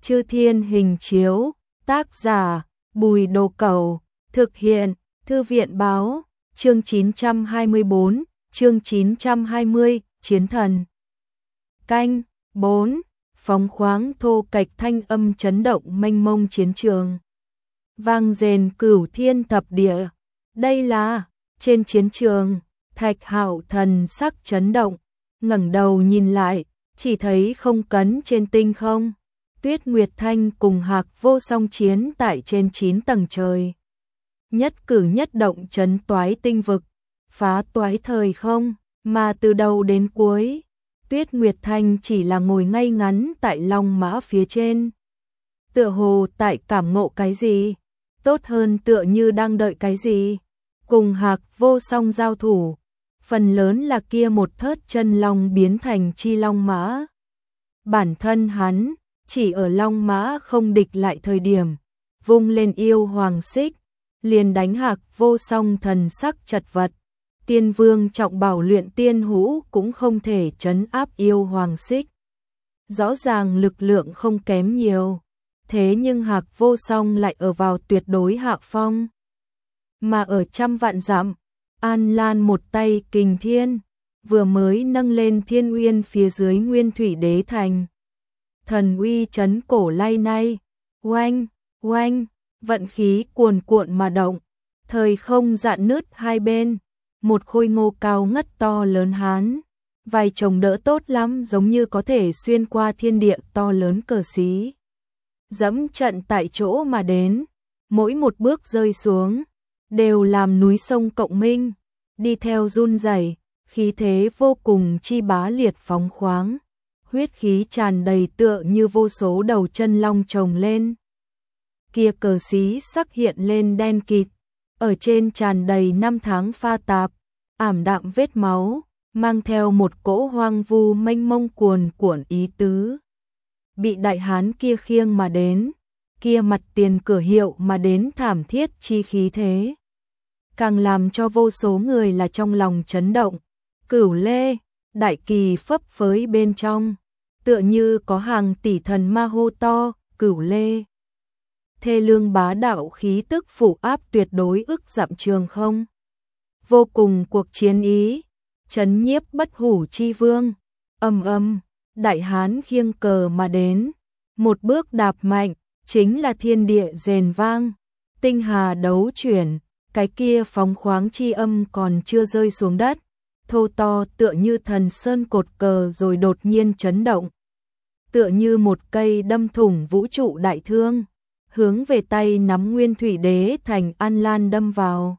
Chư Thiên Hình Chiếu, tác giả Bùi Đồ Cẩu, thực hiện Thư viện Báo, chương 924, chương 920, Chiến Thần. Canh 4, phóng khoáng thô kệch thanh âm chấn động mênh mông chiến trường. Vang rền cửu thiên thập địa. Đây là, trên chiến trường, Thạch Hạo thần sắc chấn động, ngẩng đầu nhìn lại, chỉ thấy không cấn trên tinh không. Tuyết Nguyệt Thanh cùng Hạc Vô Song chiến tại trên 9 tầng trời. Nhất cử nhất động chấn toái tinh vực, phá toái thời không, mà từ đầu đến cuối, Tuyết Nguyệt Thanh chỉ là ngồi ngay ngắn tại long mã phía trên. Tựa hồ tại cảm ngộ cái gì, tốt hơn tựa như đang đợi cái gì. Cùng Hạc Vô Song giao thủ, phần lớn là kia một thớt chân long biến thành chi long mã. Bản thân hắn, chỉ ở long mã không địch lại thời điểm, vung lên yêu hoàng xích, liền đánh Hạc Vô Song thần sắc chật vật. Tiên vương trọng bảo luyện tiên hũ cũng không thể trấn áp yêu hoàng xích. Rõ ràng lực lượng không kém nhiều, thế nhưng Hạc Vô Song lại ở vào tuyệt đối hạ phong. Mà ở trăm vạn dặm, An Lan một tay kình thiên, vừa mới nâng lên Thiên Uyên phía dưới Nguyên Thủy Đế Thành. Thần uy chấn cổ lay nay, oanh, oanh, vận khí cuồn cuộn mà động, thời không dạn nứt hai bên, một khôi ngô cao ngất to lớn hán, vai chồng đỡ tốt lắm giống như có thể xuyên qua thiên địa to lớn cờ xí. Dẫm trận tại chỗ mà đến, mỗi một bước rơi xuống, đều làm núi sông cộng minh, đi theo run rẩy, khí thế vô cùng chi bá liệt phóng khoáng. Huyết khí tràn đầy tựa như vô số đầu chân long chồng lên. Kia cờ xí sắc hiện lên đen kịt, ở trên tràn đầy năm tháng pha tạp, ảm đạm vết máu, mang theo một cỗ hoang vu mênh mông cuồn cuộn ý tứ. Bị đại hán kia khiêng mà đến, kia mặt tiền cửa hiệu mà đến thảm thiết chi khí thế. Càng làm cho vô số người là trong lòng chấn động. Cửu lê, đại kỳ phấp phới bên trong, tựa như có hàng tỷ thần ma hô to, cửu lê. Thê lương bá đạo khí tức phủ áp tuyệt đối ức dặm trường không. Vô cùng cuộc chiến ý, chấn nhiếp bất hủ chi vương, đại hán khiêng cờ mà đến, một bước đạp mạnh, chính là thiên địa rền vang, tinh hà đấu chuyển, cái kia phóng khoáng chi âm còn chưa rơi xuống đất, thô to tựa như thần sơn cột cờ rồi đột nhiên chấn động. Tựa như một cây đâm thủng vũ trụ đại thương, hướng về tay nắm Nguyên Thủy Đế Thành An Lan đâm vào.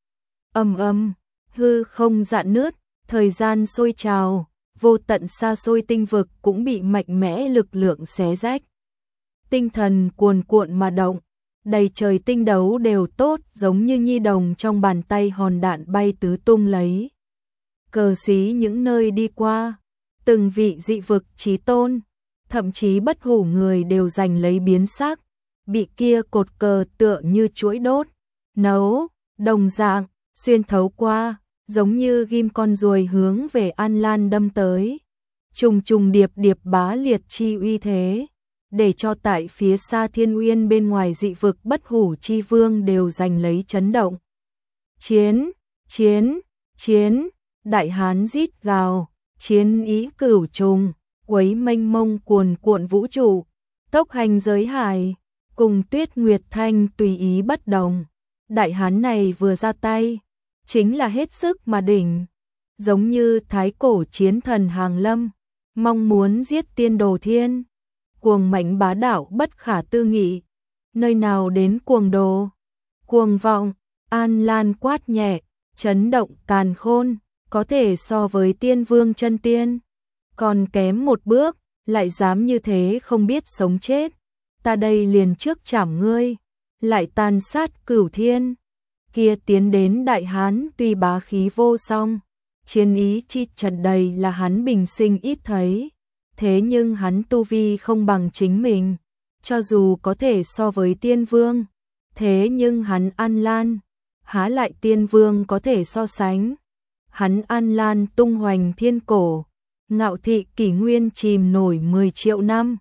Hư không dạn nứt, thời gian sôi trào, vô tận xa xôi tinh vực cũng bị mạnh mẽ lực lượng xé rách. Tinh thần cuồn cuộn mà động, đầy trời tinh đấu đều tốt giống như nhi đồng trong bàn tay hòn đạn bay tứ tung lấy. Cờ xí những nơi đi qua, từng vị dị vực chí tôn, thậm chí bất hủ người đều giành lấy biến sắc, bị kia cột cờ tựa như chuỗi đốt, nấu, đồng dạng, xuyên thấu qua, giống như ghim con ruồi hướng về An Lan đâm tới. Trùng trùng điệp điệp bá liệt chi uy thế, để cho tại phía xa Thiên Uyên bên ngoài dị vực bất hủ chi vương đều giành lấy chấn động. Chiến, chiến, chiến, đại hán rít gào, chiến ý cửu trùng, quấy mênh mông cuồn cuộn vũ trụ, tốc hành giới hải, cùng Tuyết Nguyệt Thanh tùy ý bất đồng. Đại hán này vừa ra tay, chính là hết sức mà đỉnh, giống như thái cổ chiến thần hàng lâm, mong muốn giết tiên đồ thiên. Cuồng mãnh bá đạo bất khả tư nghị, nơi nào đến cuồng đồ, cuồng vọng, An Lan quát nhẹ, chấn động càn khôn, có thể so với tiên vương chân tiên, còn kém một bước, lại dám như thế không biết sống chết, ta đây liền trước chảm ngươi, lại tàn sát cửu thiên. Kia tiến đến đại hán tuy bá khí vô song, chiến ý chi tràn đầy là hắn bình sinh ít thấy. Thế nhưng hắn tu vi không bằng chính mình, cho dù có thể so với tiên vương, thế nhưng hắn An Lan, há lại tiên vương có thể so sánh. Hắn An Lan tung hoành thiên cổ, ngạo thị kỷ nguyên chìm nổi 10 triệu năm,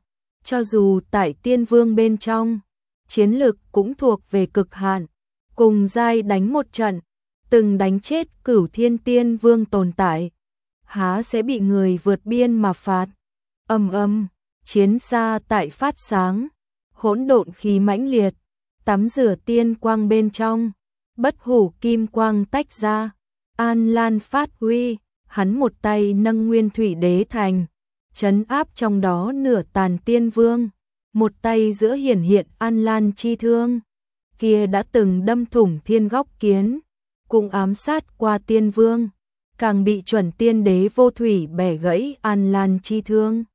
cho dù tại tiên vương bên trong, chiến lực cũng thuộc về cực hạn, cùng giai đánh một trận, từng đánh chết Cửu Thiên Tiên Vương tồn tại, há sẽ bị người vượt biên mà phạt. Ầm ầm, chiến xa tại phát sáng, hỗn độn khí mãnh liệt, tắm rửa tiên quang bên trong, bất hủ kim quang tách ra, An Lan phát huy, hắn một tay nâng Nguyên Thủy Đế Thành, trấn áp trong đó nửa tàn tiên vương, một tay giữa hiển hiện An Lan chi thương, kia đã từng đâm thủng thiên góc kiến, cũng ám sát qua tiên vương, càng bị chuẩn tiên đế vô thủy bẻ gãy An Lan chi thương.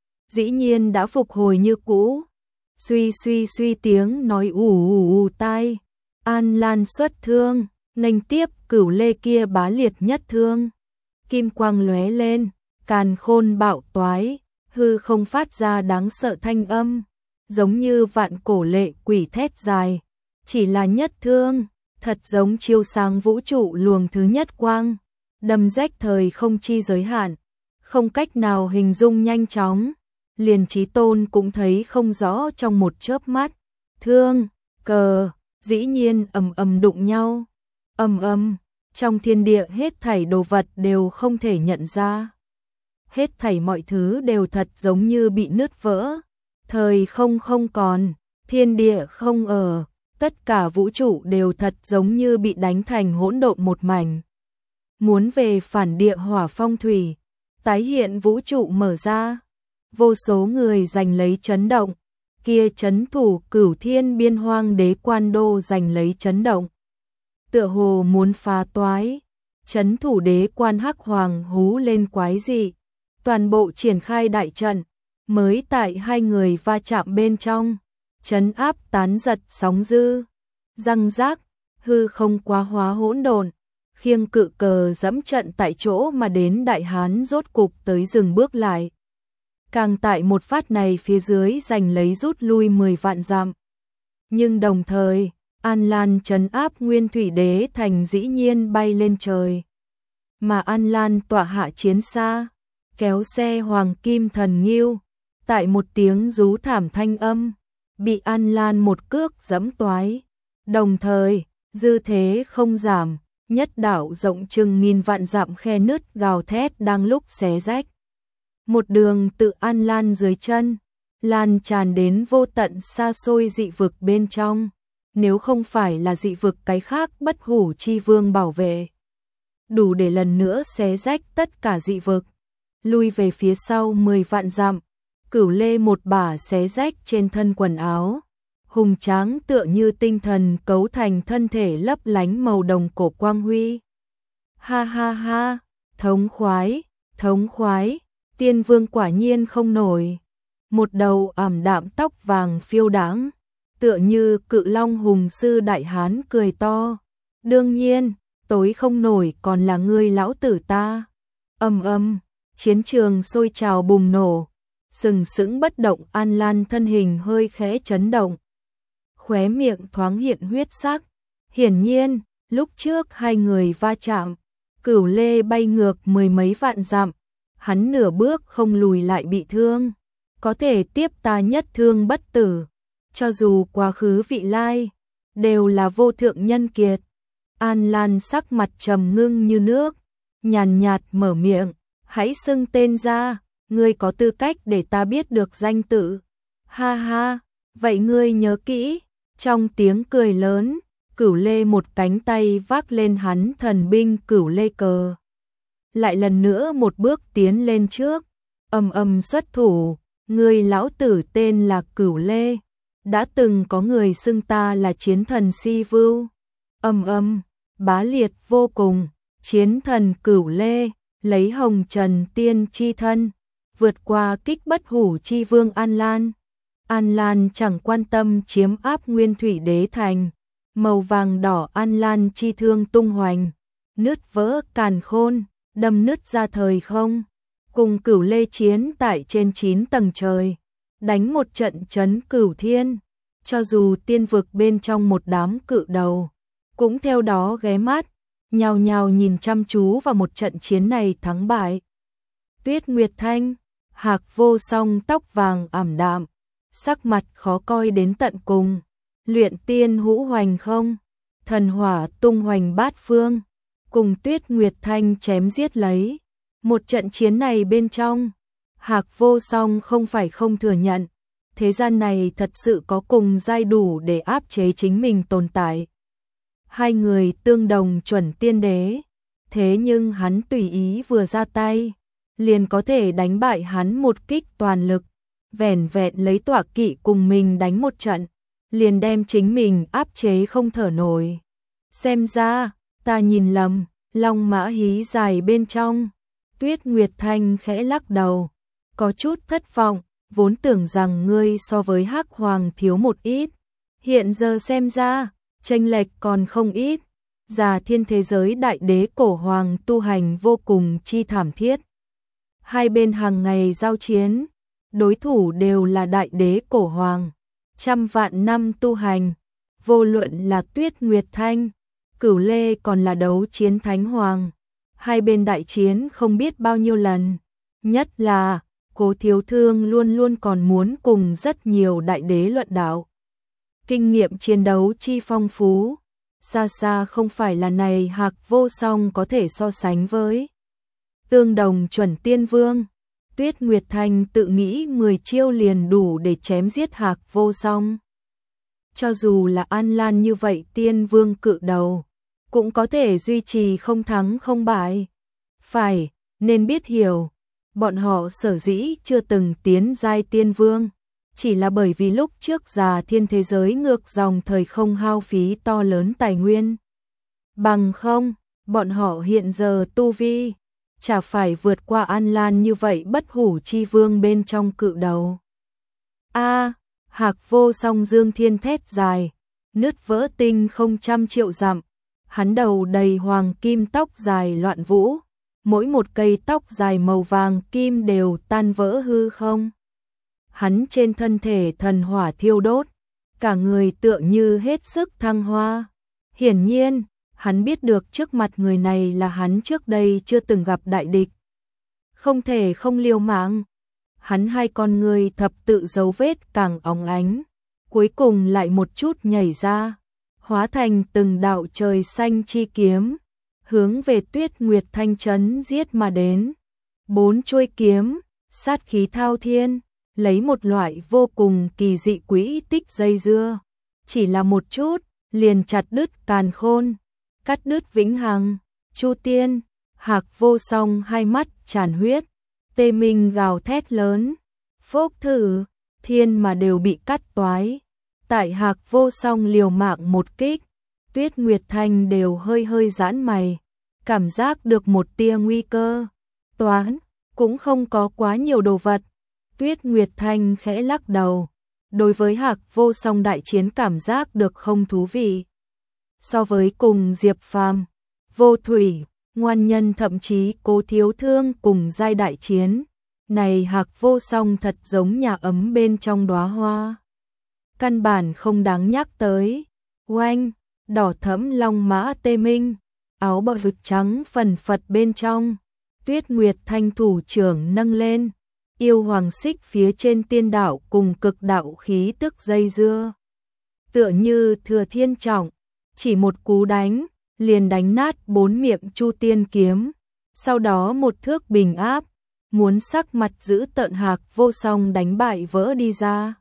Dĩ nhiên đã phục hồi như cũ, suy suy suy tiếng nói ù tai, An Lan xuất thương, nghênh tiếp Cửu Lê kia bá liệt nhất thương. Kim quang lóe lên, càn khôn bạo toái, hư không phát ra đáng sợ thanh âm, giống như vạn cổ lệ quỷ thét dài, chỉ là nhất thương, thật giống chiếu sáng vũ trụ luồng thứ nhất quang, đâm rách thời không chi giới hạn, không cách nào hình dung nhanh chóng, liền Chí Tôn cũng thấy không rõ trong một chớp mắt. Thương, cờ, dĩ nhiên ầm ầm đụng nhau, ầm ầm, trong thiên địa hết thảy đồ vật đều không thể nhận ra. Hết thảy mọi thứ đều thật giống như bị nứt vỡ, thời không không còn, thiên địa không ở, tất cả vũ trụ đều thật giống như bị đánh thành hỗn độn một mảnh. Muốn về phản địa hỏa phong thủy, tái hiện vũ trụ mở ra, vô số người giành lấy chấn động, kia trấn thủ Cửu Thiên Biên Hoang Đế Quan Đô giành lấy chấn động. Tựa hồ muốn phá toái, trấn thủ đế quan Hắc Hoàng hú lên quái dị, toàn bộ triển khai đại trận, mới tại hai người va chạm bên trong, trấn áp tán giật sóng dư, răng rác, hư không quá hóa hỗn độn, khiêng cự cờ dẫm trận tại chỗ mà đến Đại Hán rốt cục tới dừng bước lại. Càng tại một phát này phía dưới giành lấy rút lui 10 vạn dặm. Nhưng đồng thời, An Lan trấn áp Nguyên Thủy Đế Thành dĩ nhiên bay lên trời. Mà An Lan tọa hạ chiến xa, kéo xe Hoàng Kim Thần Ngưu, tại một tiếng rú thảm thanh âm, bị An Lan một cước giẫm toái. Đồng thời, dư thế không giảm, nhất đảo rộng chừng nghìn vạn dặm khe nứt gào thét đang lúc xé rách. Một đường tự An Lan dưới chân, lan tràn đến vô tận xa xôi dị vực bên trong, nếu không phải là dị vực cái khác bất hủ chi vương bảo vệ, đủ để lần nữa xé rách tất cả dị vực, lui về phía sau 10 vạn dặm, Cửu Lê một bả xé rách trên thân quần áo, hùng tráng tựa như tinh thần cấu thành thân thể lấp lánh màu đồng cổ quang huy. Ha ha ha, thống khoái, tiên vương quả nhiên không nổi. Một đầu ảm đạm tóc vàng phiêu đãng, tựa như cự long hùng sư đại hán cười to. Đương nhiên, tối không nổi còn là ngươi lão tử ta. Ầm ầm, chiến trường sôi trào bùng nổ, sừng sững bất động An Lan thân hình hơi khẽ chấn động. Khóe miệng thoáng hiện huyết sắc, hiển nhiên, lúc trước hai người va chạm, Cửu Lê bay ngược 10 mấy vạn dặm, hắn nửa bước không lùi lại bị thương, có thể tiếp ta nhất thương bất tử, cho dù quá khứ vị lai, đều là vô thượng nhân kiệt. An Lan sắc mặt trầm ngưng như nước, nhàn nhạt mở miệng, hãy xưng tên ra, ngươi có tư cách để ta biết được danh tự. Ha ha, vậy ngươi nhớ kỹ. Trong tiếng cười lớn, Cửu Lê một cánh tay vác lên hắn thần binh Cửu Lê cờ. Lại lần nữa một bước tiến lên trước, ầm ầm xuất thủ, người lão tử tên là Cửu Lê, đã từng có người xưng ta là chiến thần Si Vưu. Ầm ầm, bá liệt vô cùng, chiến thần Cửu Lê, lấy hồng trần tiên chi thân, vượt qua kích bất hủ chi vương An Lan. An Lan chẳng quan tâm chiếm áp Nguyên Thủy Đế Thành, màu vàng đỏ An Lan chi thương tung hoành, nứt vỡ càn khôn, đâm nứt ra thời không, cùng Cửu Lê chiến tại trên 9 tầng trời, đánh một trận chấn cửu thiên, cho dù tiên vực bên trong một đám cự đầu, cũng theo đó ghé mắt, nhào nhào nhìn chăm chú vào một trận chiến này thắng bại. Tuyết Nguyệt Thanh, Hạc Vô Song tóc vàng ảm đạm, sắc mặt khó coi đến tận cùng. Luyện tiên hũ hoành không, thần hỏa tung hoành bát phương, cùng Tuyết Nguyệt Thanh chém giết lấy. Một trận chiến này bên trong, Hạc Vô Song không phải không thừa nhận, thế gian này thật sự có cùng giai đủ để áp chế chính mình tồn tại. Hai người tương đồng chuẩn tiên đế, thế nhưng hắn tùy ý vừa ra tay, liền có thể đánh bại hắn một kích toàn lực, vẻn vẹn lấy tọa kỵ cùng mình đánh một trận, liền đem chính mình áp chế không thở nổi. Xem ra, ta nhìn lầm, long mã hí dài bên trong. Tuyết Nguyệt Thanh khẽ lắc đầu, có chút thất vọng, vốn tưởng rằng ngươi so với Hắc Hoàng thiếu một ít, hiện giờ xem ra, chênh lệch còn không ít. Già thiên thế giới đại đế cổ hoàng tu hành vô cùng chi thảm thiết. Hai bên hàng ngày giao chiến, đối thủ đều là đại đế cổ hoàng, trăm vạn năm tu hành, vô luận là Tuyết Nguyệt Thanh, Cửu Lê còn là đấu chiến thánh hoàng. Hai bên đại chiến không biết bao nhiêu lần, nhất là Cố Thiếu Thương luôn luôn còn muốn cùng rất nhiều đại đế luận đạo. Kinh nghiệm chiến đấu chi phong phú, xa xa không phải là này Hạc Vô Song có thể so sánh với. Tương đồng chuẩn tiên vương, Tuyết Nguyệt Thanh tự nghĩ 10 chiêu liền đủ để chém giết Hạc Vô Song. Cho dù là An Lan như vậy tiên vương cự đầu, cũng có thể duy trì không thắng không bại. Phải, nên biết hiểu, bọn họ sở dĩ chưa từng tiến giai tiên vương, chỉ là bởi vì lúc trước già thiên thế giới ngược dòng thời không hao phí to lớn tài nguyên. Bằng không, bọn họ hiện giờ tu vi, chả phải vượt qua An Lan như vậy bất hủ chi vương bên trong cự đầu. Hạc Vô Song dương thiên thét dài, nứt vỡ tinh không trăm triệu dặm. Hắn đầu đầy hoàng kim tóc dài loạn vũ, mỗi một cây tóc dài màu vàng kim đều tan vỡ hư không. Hắn trên thân thể thần hỏa thiêu đốt, cả người tựa như hết sức thăng hoa. Hiển nhiên, hắn biết được trước mặt người này là hắn trước đây chưa từng gặp đại địch. Không thể không liều mạng. Hắn hai con người thập tự dấu vết càng óng ánh, cuối cùng lại một chút nhảy ra, hóa thành từng đạo trời xanh chi kiếm, hướng về Tuyết Nguyệt Thanh trấn giết mà đến. 4 chuôi kiếm, sát khí thao thiên, lấy một loại vô cùng kỳ dị quỹ tích dây dưa, chỉ là một chút, liền chặt đứt càn khôn, cắt đứt vĩnh hằng. Chu Tiên, Hạc Vô Song hai mắt tràn huyết, tê minh gào thét lớn, phốc thử, thiên mà đều bị cắt toái. Tại Hạc Vô Song liều mạng một kích, Tuyết Nguyệt Thanh đều hơi hơi giãn mày, cảm giác được một tia nguy cơ. Toán, cũng không có quá nhiều đồ vật. Tuyết Nguyệt Thanh khẽ lắc đầu, đối với Hạc Vô Song đại chiến cảm giác được không thú vị. So với cùng Diệp Phàm, Vô Thủy, Ngoan Nhân thậm chí Cố Thiếu Thương cùng giai đại chiến, này Hạc Vô Song thật giống nhà ấm bên trong đóa hoa. Căn bản không đáng nhắc tới. Oanh, đỏ thẫm long mã tê minh, áo bào rực trắng phần phật bên trong. Tuyết Nguyệt Thanh thủ trưởng nâng lên, yêu hoàng xích phía trên tiên đạo cùng cực đạo khí tức dây dưa. Tựa như thừa thiên trọng, chỉ một cú đánh, liền đánh nát 4 miệng Chu Tiên kiếm. Sau đó một thước bình áp, muốn sắc mặt giữ tợn Hạc Vô Song đánh bại vỡ đi ra.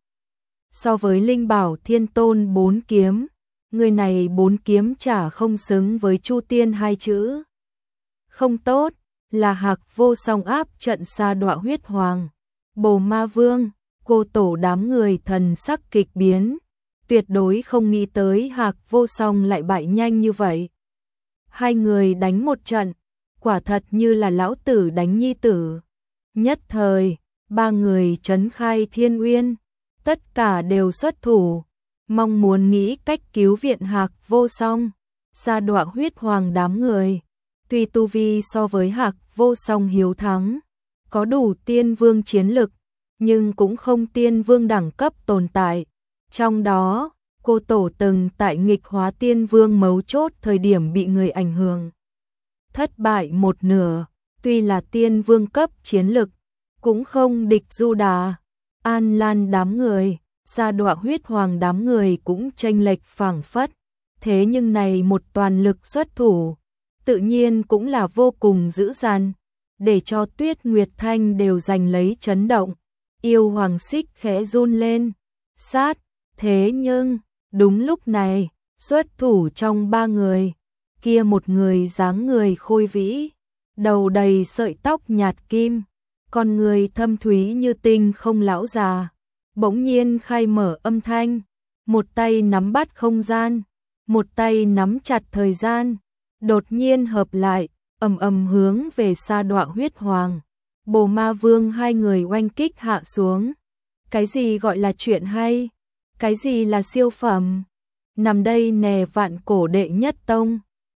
So với Linh Bảo Thiên Tôn 4 kiếm, người này 4 kiếm chả không xứng với Chu Tiên 2 chữ. Không tốt, là Hạc Vô Song áp trận Sa Đọa Huyết Hoàng, Bồ Ma Vương, Cô Tổ đám người thần sắc kịch biến, tuyệt đối không nghĩ tới Hạc Vô Song lại bại nhanh như vậy. Hai người đánh một trận, quả thật như là lão tử đánh nhi tử. Nhất thời, ba người trấn khai thiên uyên, tất cả đều xuất thủ, mong muốn nghĩ cách cứu viện Hạc Vô Song. Sa Đọa Huyết Hoàng đám người, tuy tu vi so với Hạc Vô Song hiếu thắng, có đủ tiên vương chiến lực, nhưng cũng không tiên vương đẳng cấp tồn tại. Trong đó, Cô Tổ từng tại nghịch hóa tiên vương mấu chốt thời điểm bị người ảnh hưởng, thất bại một nửa, tuy là tiên vương cấp chiến lực, cũng không địch du đà. An Lan đám người, Sa Đọa Huyết Hoàng đám người cũng chênh lệch phảng phất, thế nhưng này một toàn lực xuất thủ, tự nhiên cũng là vô cùng dữ dằn, để cho Tuyết Nguyệt Thanh đều giành lấy chấn động. Yêu Hoàng Xích khẽ run lên, sát, thế nhưng, đúng lúc này, xuất thủ trong ba người, kia một người dáng người khôi vĩ, đầu đầy sợi tóc nhạt kim, con người thâm thúy như tinh không lão già, bỗng nhiên khai mở âm thanh, một tay nắm bắt không gian, một tay nắm chặt thời gian, đột nhiên hợp lại, ầm ầm hướng về Sa Đọa Huyết Hoàng, Bồ Ma Vương hai người oanh kích hạ xuống. Cái gì gọi là chuyện hay? Cái gì là siêu phẩm? Nằm đây nè vạn cổ đệ nhất tông.